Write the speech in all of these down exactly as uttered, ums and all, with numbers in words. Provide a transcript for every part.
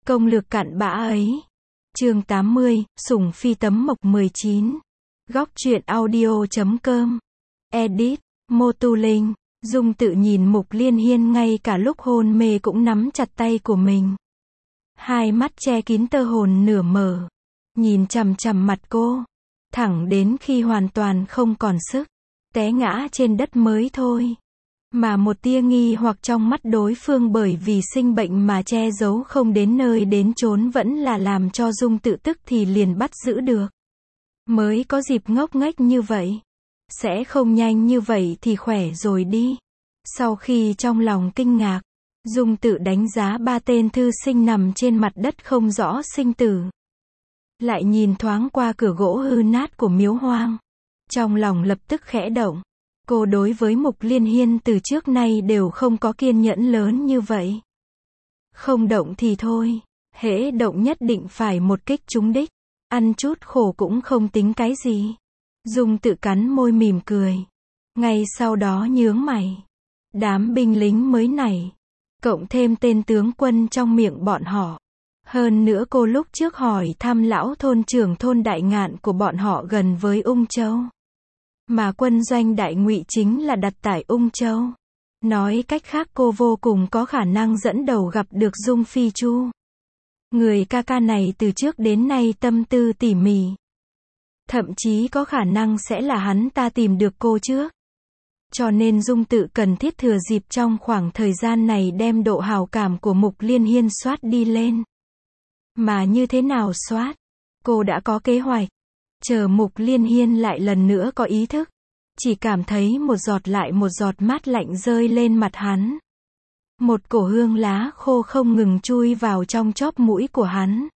Công lược cặn bã ấy. Chương tám mươi, Sủng Phi Tấm Mộc mười chín. Góc truyện audio chấm com. Edit, Mô Tu Linh. Dung tự nhìn Mục Liên Hiên ngay cả lúc hôn mê cũng nắm chặt tay của mình. Hai mắt che kín tơ hồn nửa mở. Nhìn chằm chằm mặt cô. Thẳng đến khi hoàn toàn không còn sức. Té ngã trên đất mới thôi. Mà một tia nghi hoặc trong mắt đối phương bởi vì sinh bệnh mà che giấu không đến nơi đến chốn vẫn là làm cho Dung tự tức thì liền bắt giữ được. Mới có dịp ngốc nghếch như vậy. Sẽ không nhanh như vậy thì khỏe rồi đi. Sau khi trong lòng kinh ngạc, Dung tự đánh giá ba tên thư sinh nằm trên mặt đất không rõ sinh tử. Lại nhìn thoáng qua cửa gỗ hư nát của miếu hoang. Trong lòng lập tức khẽ động. Cô đối với Mục Liên Hiên từ trước nay đều không có kiên nhẫn lớn như vậy. Không động thì thôi, hễ động nhất định phải một kích trúng đích. Ăn chút khổ cũng không tính cái gì. Dung tự cắn môi mỉm cười. Ngay sau đó nhướng mày. Đám binh lính mới này. Cộng thêm tên tướng quân trong miệng bọn họ. Hơn nữa cô lúc trước hỏi thăm lão thôn trưởng thôn Đại Ngạn của bọn họ gần với Ung Châu. Mà quân doanh Đại Ngụy chính là đặt tại Ung Châu. Nói cách khác cô vô cùng có khả năng dẫn đầu gặp được Dung Phi Chu. Người ca ca này từ trước đến nay tâm tư tỉ mỉ. Thậm chí có khả năng sẽ là hắn ta tìm được cô trước. Cho nên Dung tự cần thiết thừa dịp trong khoảng thời gian này đem độ hào cảm của Mục Liên Hiên soát đi lên. Mà như thế nào soát? Cô đã có kế hoạch. Chờ Mục Liên Hiên lại lần nữa có ý thức. Chỉ cảm thấy một giọt lại một giọt mát lạnh rơi lên mặt hắn. Một cổ hương lá khô không ngừng chui vào trong chóp mũi của hắn.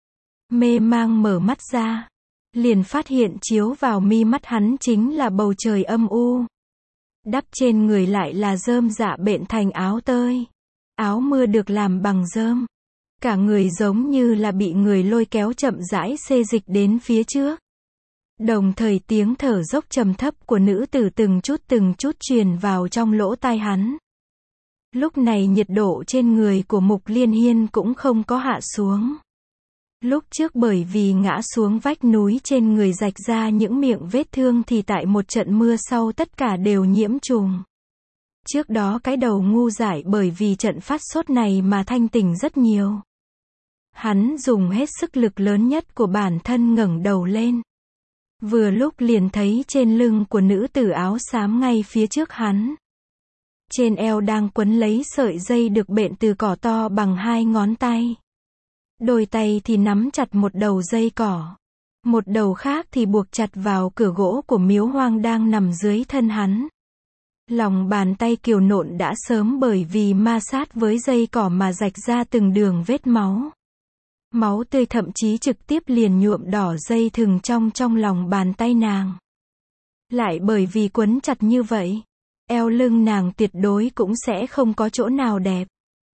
Mê mang mở mắt ra. Liền phát hiện chiếu vào mi mắt hắn chính là bầu trời âm u. Đắp trên người lại là rơm dạ bện thành áo tơi. Áo mưa được làm bằng rơm. Cả người giống như là bị người lôi kéo chậm rãi xê dịch đến phía trước. Đồng thời tiếng thở dốc trầm thấp của nữ tử từng chút từng chút truyền vào trong lỗ tai hắn. Lúc này nhiệt độ trên người của Mục Liên Hiên cũng không có hạ xuống. Lúc trước bởi vì ngã xuống vách núi trên người rạch ra những miệng vết thương thì tại một trận mưa sau tất cả đều nhiễm trùng. Trước đó cái đầu ngu dại bởi vì trận phát sốt này mà thanh tỉnh rất nhiều. Hắn dùng hết sức lực lớn nhất của bản thân ngẩng đầu lên. Vừa lúc liền thấy trên lưng của nữ tử áo xám ngay phía trước hắn. Trên eo đang quấn lấy sợi dây được bện từ cỏ to bằng hai ngón tay. Đôi tay thì nắm chặt một đầu dây cỏ. Một đầu khác thì buộc chặt vào cửa gỗ của miếu hoang đang nằm dưới thân hắn. Lòng bàn tay kiều nộn đã sớm bởi vì ma sát với dây cỏ mà rạch ra từng đường vết máu. Máu tươi thậm chí trực tiếp liền nhuộm đỏ dây thừng trong trong lòng bàn tay nàng. Lại bởi vì quấn chặt như vậy, eo lưng nàng tuyệt đối cũng sẽ không có chỗ nào đẹp.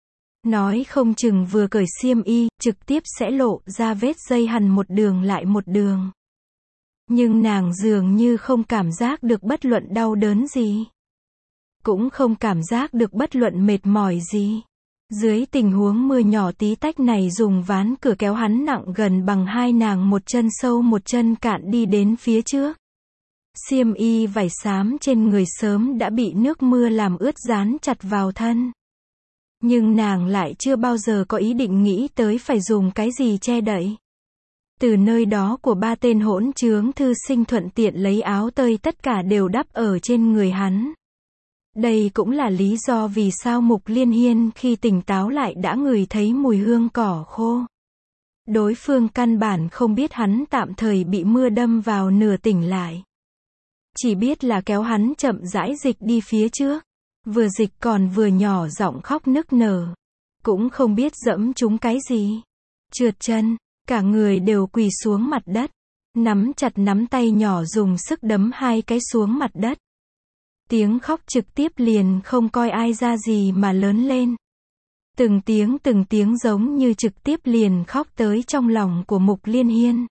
Nói không chừng vừa cởi xiêm y, trực tiếp sẽ lộ ra vết dây hằn một đường lại một đường. Nhưng nàng dường như không cảm giác được bất luận đau đớn gì. Cũng không cảm giác được bất luận mệt mỏi gì. Dưới tình huống mưa nhỏ tí tách này dùng ván cửa kéo hắn nặng gần bằng hai nàng một chân sâu một chân cạn đi đến phía trước. Xiêm y vải xám trên người sớm đã bị nước mưa làm ướt dán chặt vào thân. Nhưng nàng lại chưa bao giờ có ý định nghĩ tới phải dùng cái gì che đậy. Từ nơi đó của ba tên hỗn chướng thư sinh thuận tiện lấy áo tơi tất cả đều đắp ở trên người hắn. Đây cũng là lý do vì sao Mục Liên Hiên khi tỉnh táo lại đã ngửi thấy mùi hương cỏ khô. Đối phương căn bản không biết hắn tạm thời bị mưa đâm vào nửa tỉnh lại. Chỉ biết là kéo hắn chậm rãi dịch đi phía trước. Vừa dịch còn vừa nhỏ giọng khóc nức nở. Cũng không biết dẫm trúng cái gì. Trượt chân, cả người đều quỳ xuống mặt đất. Nắm chặt nắm tay nhỏ dùng sức đấm hai cái xuống mặt đất. Tiếng khóc trực tiếp liền không coi ai ra gì mà lớn lên. Từng tiếng từng tiếng giống như trực tiếp liền khóc tới trong lòng của Mục Liên Hiên.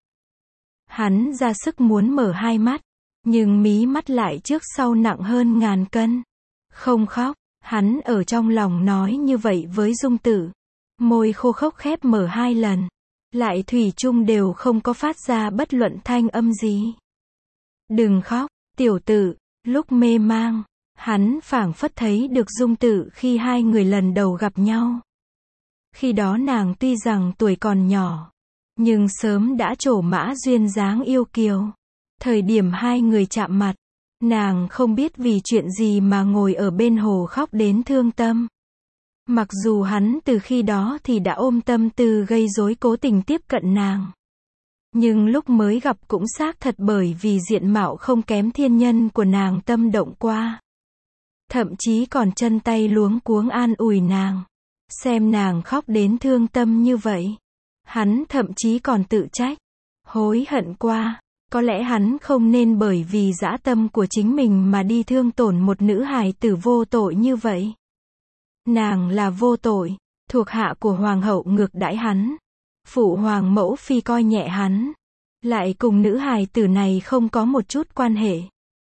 Hắn ra sức muốn mở hai mắt, nhưng mí mắt lại trước sau nặng hơn ngàn cân. Không khóc, hắn ở trong lòng nói như vậy với Dung tự. Môi khô khốc khép mở hai lần. Lại thủy chung đều không có phát ra bất luận thanh âm gì. Đừng khóc, tiểu tử. Lúc mê mang, hắn phảng phất thấy được Dung Tự khi hai người lần đầu gặp nhau. Khi đó nàng tuy rằng tuổi còn nhỏ, nhưng sớm đã trổ mã duyên dáng yêu kiều. Thời điểm hai người chạm mặt, nàng không biết vì chuyện gì mà ngồi ở bên hồ khóc đến thương tâm. Mặc dù hắn từ khi đó thì đã ôm tâm tư gây rối cố tình tiếp cận nàng. Nhưng lúc mới gặp cũng xác thật bởi vì diện mạo không kém thiên nhân của nàng tâm động qua. Thậm chí còn chân tay luống cuống an ủi nàng. Xem nàng khóc đến thương tâm như vậy. Hắn thậm chí còn tự trách. Hối hận qua. Có lẽ hắn không nên bởi vì dã tâm của chính mình mà đi thương tổn một nữ hài tử vô tội như vậy. Nàng là vô tội. Thuộc hạ của hoàng hậu ngược đãi hắn. Phụ hoàng mẫu phi coi nhẹ hắn. Lại cùng nữ hài tử này không có một chút quan hệ.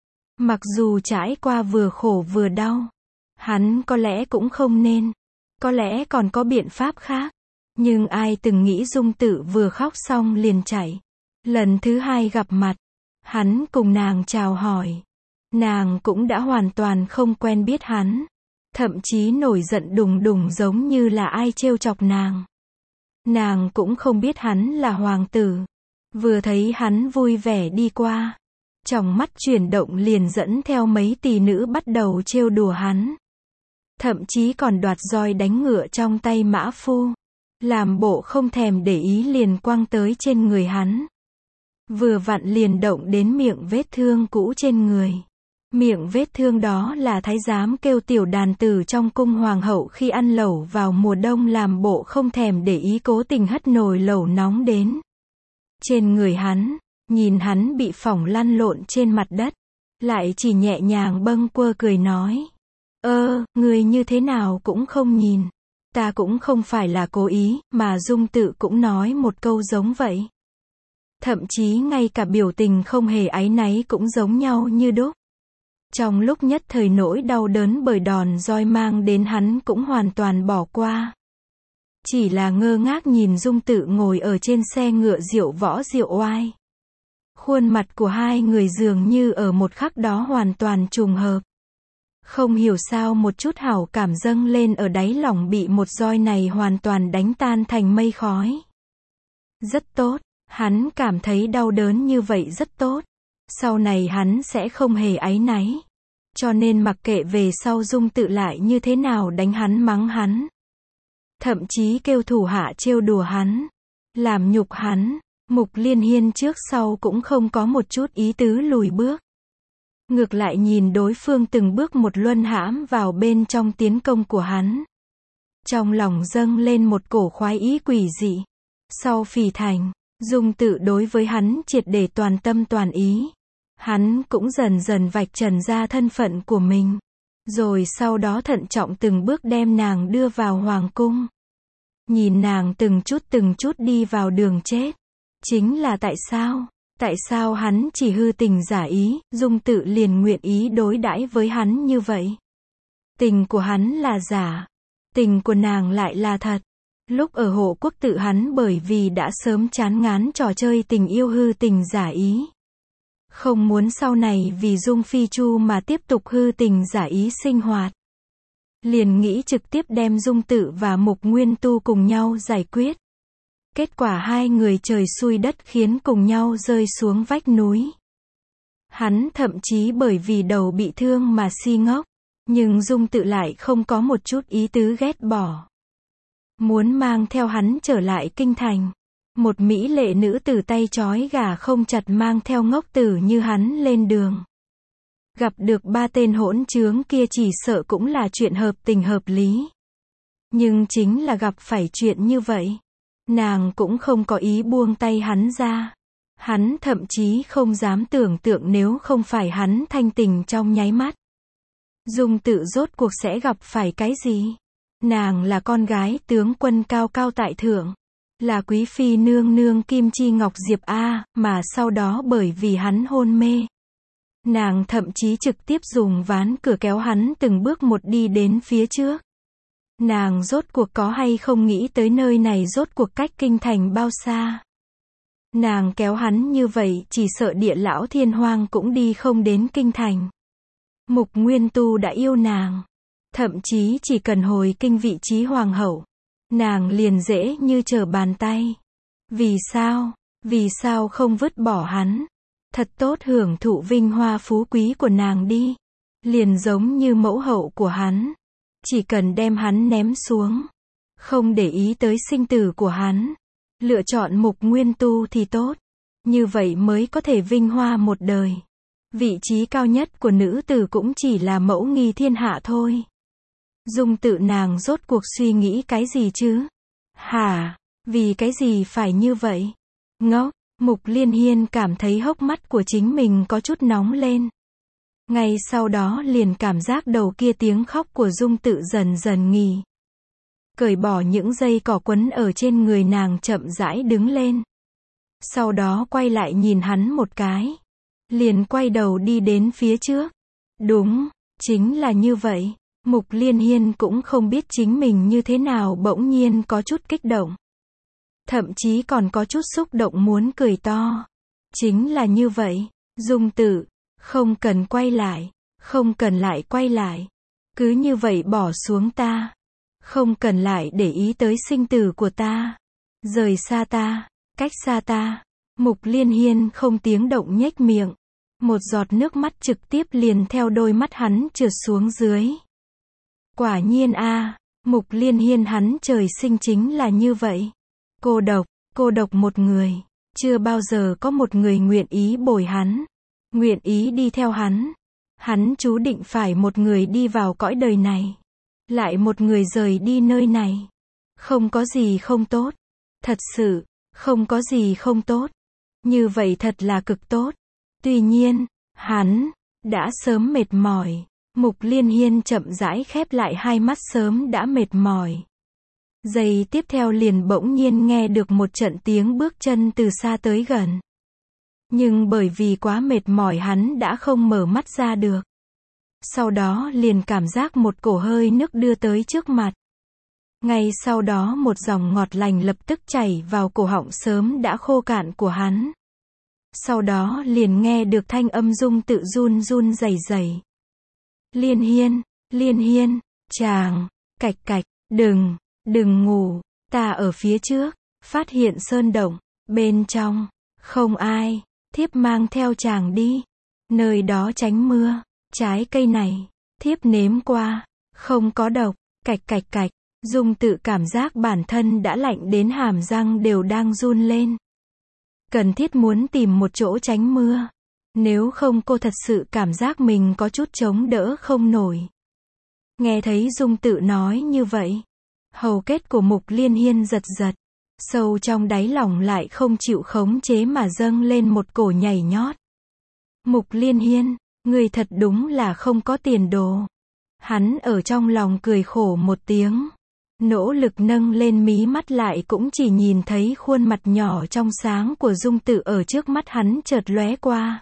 Mặc dù trải qua vừa khổ vừa đau. Hắn có lẽ cũng không nên. Có lẽ còn có biện pháp khác. Nhưng ai từng nghĩ Dung Tự vừa khóc xong liền chạy. Lần thứ hai gặp mặt. Hắn cùng nàng chào hỏi. Nàng cũng đã hoàn toàn không quen biết hắn. Thậm chí nổi giận đùng đùng giống như là ai trêu chọc nàng. Nàng cũng không biết hắn là hoàng tử. Vừa thấy hắn vui vẻ đi qua. Trong mắt chuyển động liền dẫn theo mấy tỷ nữ bắt đầu trêu đùa hắn. Thậm chí còn đoạt roi đánh ngựa trong tay mã phu. Làm bộ không thèm để ý liền quăng tới trên người hắn. Vừa vặn liền động đến miệng vết thương cũ trên người. Miệng vết thương đó là thái giám kêu tiểu đàn tử trong cung hoàng hậu khi ăn lẩu vào mùa đông làm bộ không thèm để ý cố tình hất nồi lẩu nóng đến. Trên người hắn, nhìn hắn bị phỏng lăn lộn trên mặt đất. Lại chỉ nhẹ nhàng bâng quơ cười nói. Ơ, người như thế nào cũng không nhìn. Ta cũng không phải là cố ý, mà Dung Tự cũng nói một câu giống vậy. Thậm chí ngay cả biểu tình không hề áy náy cũng giống nhau như đúc. Trong lúc nhất thời nỗi đau đớn bởi đòn roi mang đến hắn cũng hoàn toàn bỏ qua. Chỉ là ngơ ngác nhìn Dung Tự ngồi ở trên xe ngựa diệu võ diệu oai. Khuôn mặt của hai người dường như ở một khắc đó hoàn toàn trùng hợp. Không hiểu sao một chút hảo cảm dâng lên ở đáy lòng bị một roi này hoàn toàn đánh tan thành mây khói. Rất tốt, hắn cảm thấy đau đớn như vậy rất tốt. Sau này hắn sẽ không hề áy náy. Cho nên mặc kệ về sau Dung Tự lại như thế nào đánh hắn mắng hắn. Thậm chí kêu thủ hạ trêu đùa hắn. Làm nhục hắn. Mục Liên Hiên trước sau cũng không có một chút ý tứ lùi bước. Ngược lại nhìn đối phương từng bước một luân hãm vào bên trong tiến công của hắn. Trong lòng dâng lên một cổ khoái ý quỷ dị. Sau phỉ thành, Dung Tự đối với hắn triệt để toàn tâm toàn ý. Hắn cũng dần dần vạch trần ra thân phận của mình. Rồi sau đó thận trọng từng bước đem nàng đưa vào hoàng cung. Nhìn nàng từng chút từng chút đi vào đường chết. Chính là tại sao? Tại sao hắn chỉ hư tình giả ý, Dung Tự liền nguyện ý đối đãi với hắn như vậy? Tình của hắn là giả. Tình của nàng lại là thật. Lúc ở hộ quốc tự hắn bởi vì đã sớm chán ngán trò chơi tình yêu hư tình giả ý. Không muốn sau này vì Dung Phi Chu mà tiếp tục hư tình giả ý sinh hoạt. Liền nghĩ trực tiếp đem Dung Tự và Mục Nguyên Tu cùng nhau giải quyết. Kết quả hai người trời xui đất khiến cùng nhau rơi xuống vách núi. Hắn thậm chí bởi vì đầu bị thương mà si ngốc. Nhưng Dung Tự lại không có một chút ý tứ ghét bỏ. Muốn mang theo hắn trở lại kinh thành. Một mỹ lệ nữ tử tay trói gà không chặt mang theo ngốc tử như hắn lên đường. Gặp được ba tên hỗn trướng kia chỉ sợ cũng là chuyện hợp tình hợp lý. Nhưng chính là gặp phải chuyện như vậy. Nàng cũng không có ý buông tay hắn ra. Hắn thậm chí không dám tưởng tượng nếu không phải hắn thanh tình trong nháy mắt. Dung Tự rốt cuộc sẽ gặp phải cái gì? Nàng là con gái tướng quân cao cao tại thượng. Là quý phi nương nương Kim Chi Ngọc Diệp A, mà sau đó bởi vì hắn hôn mê. Nàng thậm chí trực tiếp dùng ván cửa kéo hắn từng bước một đi đến phía trước. Nàng rốt cuộc có hay không nghĩ tới nơi này rốt cuộc cách kinh thành bao xa. Nàng kéo hắn như vậy chỉ sợ địa lão thiên hoang cũng đi không đến kinh thành. Mục Nguyên Tu đã yêu nàng. Thậm chí chỉ cần hồi kinh vị trí hoàng hậu. Nàng liền dễ như trở bàn tay. Vì sao? Vì sao không vứt bỏ hắn? Thật tốt hưởng thụ vinh hoa phú quý của nàng đi. Liền giống như mẫu hậu của hắn. Chỉ cần đem hắn ném xuống. Không để ý tới sinh tử của hắn. Lựa chọn Mục Nguyên Tu thì tốt. Như vậy mới có thể vinh hoa một đời. Vị trí cao nhất của nữ tử cũng chỉ là mẫu nghi thiên hạ thôi. Dung Tự nàng rốt cuộc suy nghĩ cái gì chứ? Hả? Vì cái gì phải như vậy? Ngốc, Mục Liên Hiên cảm thấy hốc mắt của chính mình có chút nóng lên. Ngay sau đó liền cảm giác đầu kia tiếng khóc của Dung Tự dần dần nghỉ. Cởi bỏ những dây cỏ quấn ở trên người nàng chậm rãi đứng lên. Sau đó quay lại nhìn hắn một cái. Liền quay đầu đi đến phía trước. Đúng, chính là như vậy. Mục Liên Hiên cũng không biết chính mình như thế nào bỗng nhiên có chút kích động. Thậm chí còn có chút xúc động muốn cười to. Chính là như vậy. Dung Tự, không cần quay lại. Không cần lại quay lại. Cứ như vậy bỏ xuống ta. Không cần lại để ý tới sinh tử của ta. Rời xa ta. Cách xa ta. Mục Liên Hiên không tiếng động nhếch miệng. Một giọt nước mắt trực tiếp liền theo đôi mắt hắn trượt xuống dưới. Quả nhiên a, Mục Liên Hiên hắn trời sinh chính là như vậy. Cô độc, cô độc một người. Chưa bao giờ có một người nguyện ý bồi hắn. Nguyện ý đi theo hắn. Hắn chú định phải một người đi vào cõi đời này. Lại một người rời đi nơi này. Không có gì không tốt. Thật sự, không có gì không tốt. Như vậy thật là cực tốt. Tuy nhiên, hắn đã sớm mệt mỏi. Mục Liên Hiên chậm rãi khép lại hai mắt sớm đã mệt mỏi. Giây tiếp theo liền bỗng nhiên nghe được một trận tiếng bước chân từ xa tới gần. Nhưng bởi vì quá mệt mỏi hắn đã không mở mắt ra được. Sau đó liền cảm giác một cổ hơi nước đưa tới trước mặt. Ngay sau đó một dòng ngọt lành lập tức chảy vào cổ họng sớm đã khô cạn của hắn. Sau đó liền nghe được thanh âm Dung Tự run run rẩy rẩy. Liên Hiên, Liên Hiên, chàng, cạch cạch, đừng, đừng ngủ, ta ở phía trước, phát hiện sơn động, bên trong, không ai, thiếp mang theo chàng đi, nơi đó tránh mưa, trái cây này, thiếp nếm qua, không có độc, cạch cạch cạch, Dung Tự cảm giác bản thân đã lạnh đến hàm răng đều đang run lên. Cần thiết muốn tìm một chỗ tránh mưa. Nếu không cô thật sự cảm giác mình có chút chống đỡ không nổi. Nghe thấy Dung Tự nói như vậy. Hầu kết của Mục Liên Hiên giật giật. Sâu trong đáy lòng lại không chịu khống chế mà dâng lên một cổ nhảy nhót. Mục Liên Hiên, người thật đúng là không có tiền đồ. Hắn ở trong lòng cười khổ một tiếng. Nỗ lực nâng lên mí mắt lại cũng chỉ nhìn thấy khuôn mặt nhỏ trong sáng của Dung Tự ở trước mắt hắn chợt lóe qua.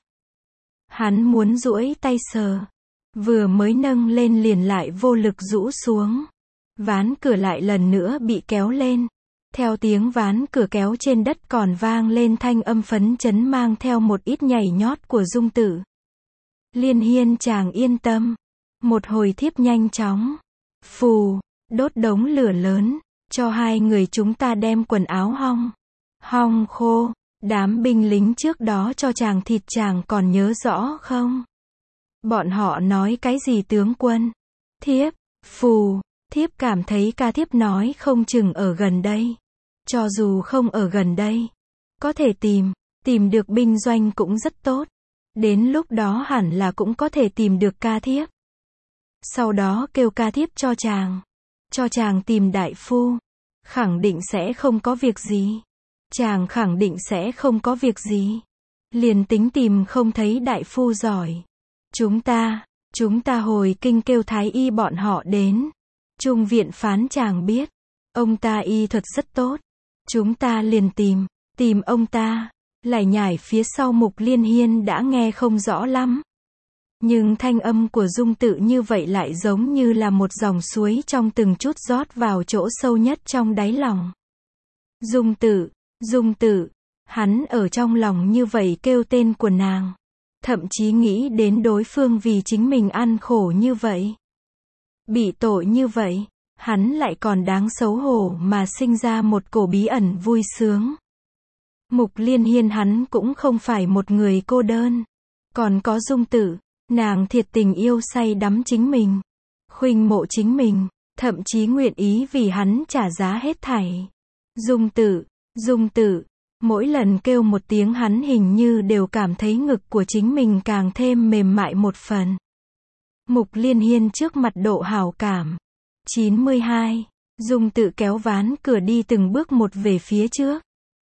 Hắn muốn duỗi tay sờ. Vừa mới nâng lên liền lại vô lực rũ xuống. Ván cửa lại lần nữa bị kéo lên. Theo tiếng ván cửa kéo trên đất còn vang lên thanh âm phấn chấn mang theo một ít nhảy nhót của Dung Tự. Liên Hiên chàng yên tâm. Một hồi thiếp nhanh chóng. Phù, đốt đống lửa lớn. Cho hai người chúng ta đem quần áo hong. Hong khô. Đám binh lính trước đó cho chàng thịt chàng còn nhớ rõ không? Bọn họ nói cái gì tướng quân? Thiếp, phù, thiếp cảm thấy ca thiếp nói không chừng ở gần đây. Cho dù không ở gần đây, có thể tìm, tìm được binh doanh cũng rất tốt. Đến lúc đó hẳn là cũng có thể tìm được ca thiếp. Sau đó kêu ca thiếp cho chàng, cho chàng tìm đại phu. Khẳng định sẽ không có việc gì. Chàng khẳng định sẽ không có việc gì. Liền tính tìm không thấy đại phu giỏi. Chúng ta, chúng ta hồi kinh kêu thái y bọn họ đến. Trung viện phán chàng biết. Ông ta y thuật rất tốt. Chúng ta liền tìm, tìm ông ta. Lải nhải phía sau Mục Liên Hiên đã nghe không rõ lắm. Nhưng thanh âm của Dung Tự như vậy lại giống như là một dòng suối trong từng chút rót vào chỗ sâu nhất trong đáy lòng. Dung Tự, Dung Tự, hắn ở trong lòng như vậy kêu tên của nàng. Thậm chí nghĩ đến đối phương vì chính mình ăn khổ như vậy. Bị tội như vậy, hắn lại còn đáng xấu hổ mà sinh ra một cổ bí ẩn vui sướng. Mục Liên Hiên hắn cũng không phải một người cô đơn. Còn có Dung Tự, nàng thiệt tình yêu say đắm chính mình. Khuynh mộ chính mình, thậm chí nguyện ý vì hắn trả giá hết thảy. Dung Tự, Dung Tự, mỗi lần kêu một tiếng hắn hình như đều cảm thấy ngực của chính mình càng thêm mềm mại một phần. Mục Liên Hiên trước mặt độ hảo cảm. chín mươi hai. Dung Tự kéo ván cửa đi từng bước một về phía trước.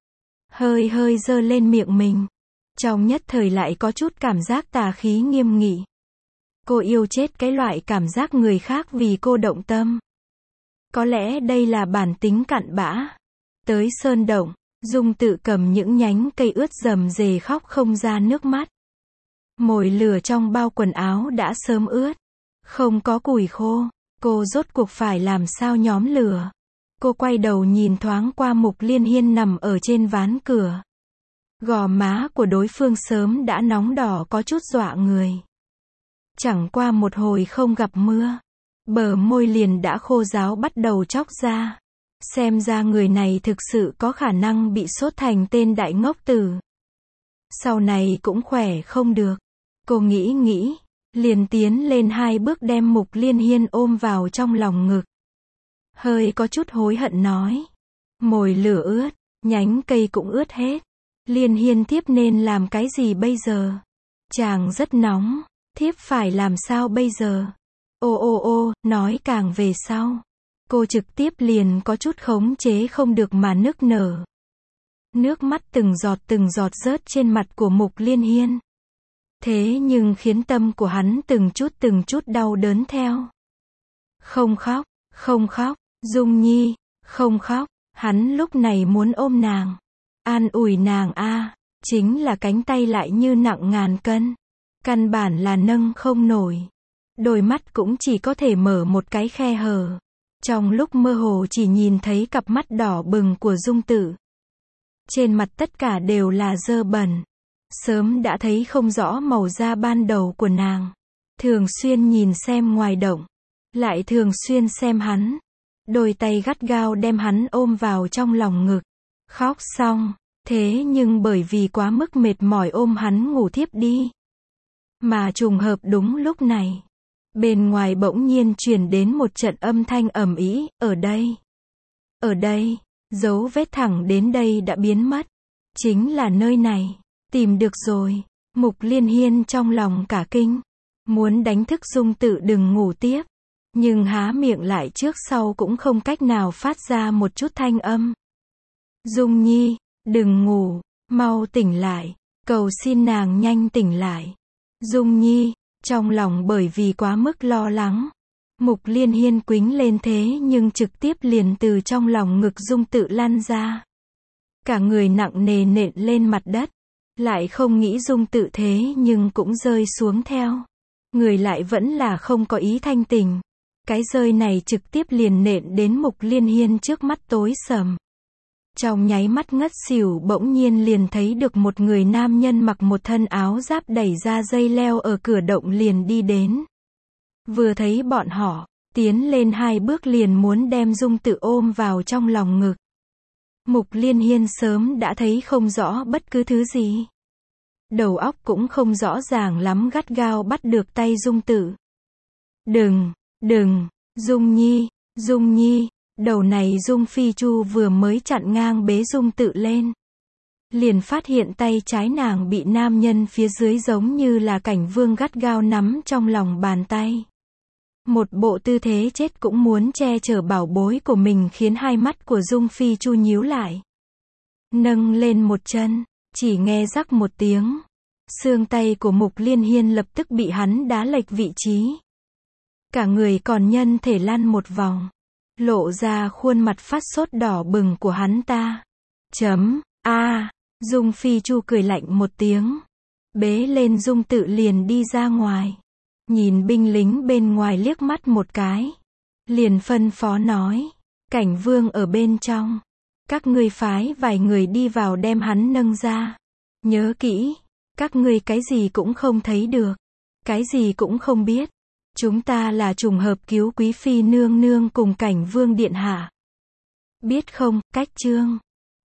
Hơi hơi giơ lên miệng mình. Trong nhất thời lại có chút cảm giác tà khí nghiêm nghị. Cô yêu chết cái loại cảm giác người khác vì cô động tâm. Có lẽ đây là bản tính cặn bã. Tới sơn động, Dung Tự cầm những nhánh cây ướt rầm rề khóc không ra nước mắt. Mồi lửa trong bao quần áo đã sớm ướt. Không có củi khô, cô rốt cuộc phải làm sao nhóm lửa. Cô quay đầu nhìn thoáng qua Mục Liên Hiên nằm ở trên ván cửa. Gò má của đối phương sớm đã nóng đỏ có chút dọa người. Chẳng qua một hồi không gặp mưa, bờ môi liền đã khô ráo bắt đầu chóc ra. Xem ra người này thực sự có khả năng bị sốt thành tên đại ngốc tử. Sau này cũng khỏe không được. Cô nghĩ nghĩ, liền tiến lên hai bước đem Mục Liên Hiên ôm vào trong lòng ngực. Hơi có chút hối hận nói. Mồi lửa ướt, nhánh cây cũng ướt hết. Liên Hiên thiếp nên làm cái gì bây giờ? Chàng rất nóng, thiếp phải làm sao bây giờ? Ô ô ô, nói càng về sau. Cô trực tiếp liền có chút khống chế không được mà nức nở. Nước mắt từng giọt từng giọt rớt trên mặt của Mục Liên Hiên. Thế nhưng khiến tâm của hắn từng chút từng chút đau đớn theo. Không khóc, không khóc, Dung Nhi, không khóc. Hắn lúc này muốn ôm nàng. An ủi nàng a, à, chính là cánh tay lại như nặng ngàn cân. Căn bản là nâng không nổi. Đôi mắt cũng chỉ có thể mở một cái khe hở. Trong lúc mơ hồ chỉ nhìn thấy cặp mắt đỏ bừng của Dung Tự. Trên mặt tất cả đều là dơ bẩn. Sớm đã thấy không rõ màu da ban đầu của nàng. Thường xuyên nhìn xem ngoài động. Lại thường xuyên xem hắn. Đôi tay gắt gao đem hắn ôm vào trong lòng ngực. Khóc xong. Thế nhưng bởi vì quá mức mệt mỏi ôm hắn ngủ thiếp đi. Mà trùng hợp đúng lúc này. Bên ngoài bỗng nhiên truyền đến một trận âm thanh ầm ĩ, ở đây. Ở đây, dấu vết thẳng đến đây đã biến mất. Chính là nơi này. Tìm được rồi. Mục Liên Hiên trong lòng cả kinh. Muốn đánh thức Dung Tự đừng ngủ tiếp. Nhưng há miệng lại trước sau cũng không cách nào phát ra một chút thanh âm. Dung Nhi, đừng ngủ, mau tỉnh lại. Cầu xin nàng nhanh tỉnh lại. Dung Nhi, trong lòng bởi vì quá mức lo lắng. Mục Liên Hiên quýnh lên thế nhưng trực tiếp liền từ trong lòng ngực Dung Tự lăn ra. Cả người nặng nề nện lên mặt đất. Lại không nghĩ Dung Tự thế nhưng cũng rơi xuống theo. Người lại vẫn là không có ý thanh tình. Cái rơi này trực tiếp liền nện đến Mục Liên Hiên trước mắt tối sầm. Trong nháy mắt ngất xỉu bỗng nhiên liền thấy được một người nam nhân mặc một thân áo giáp đẩy ra dây leo ở cửa động liền đi đến. Vừa thấy bọn họ, tiến lên hai bước liền muốn đem Dung Tự ôm vào trong lòng ngực. Mục Liên Hiên sớm đã thấy không rõ bất cứ thứ gì. Đầu óc cũng không rõ ràng lắm gắt gao bắt được tay Dung Tự. Đừng, đừng, Dung Nhi, Dung Nhi. Đầu này Dung Phi Chu vừa mới chặn ngang bế Dung Tự lên. Liền phát hiện tay trái nàng bị nam nhân phía dưới giống như là cảnh vương gắt gao nắm trong lòng bàn tay. Một bộ tư thế chết cũng muốn che chở bảo bối của mình khiến hai mắt của Dung Phi Chu nhíu lại. Nâng lên một chân, chỉ nghe rắc một tiếng. Xương tay của Mục Liên Hiên lập tức bị hắn đá lệch vị trí. Cả người còn nhân thể lăn một vòng. Lộ ra khuôn mặt phát sốt đỏ bừng của hắn ta. Chấm, a à, Dung Phi Chu cười lạnh một tiếng. Bế lên Dung Tự liền đi ra ngoài. nhìn binh lính bên ngoài liếc mắt một cái. Liền phân phó nói. Cảnh Vương ở bên trong. Các ngươi phái vài người đi vào đem hắn nâng ra. Nhớ kỹ. Các ngươi cái gì cũng không thấy được. Cái gì cũng không biết. Chúng ta là trùng hợp cứu quý phi nương nương cùng Cảnh Vương điện hạ. Biết không, Cách Trương.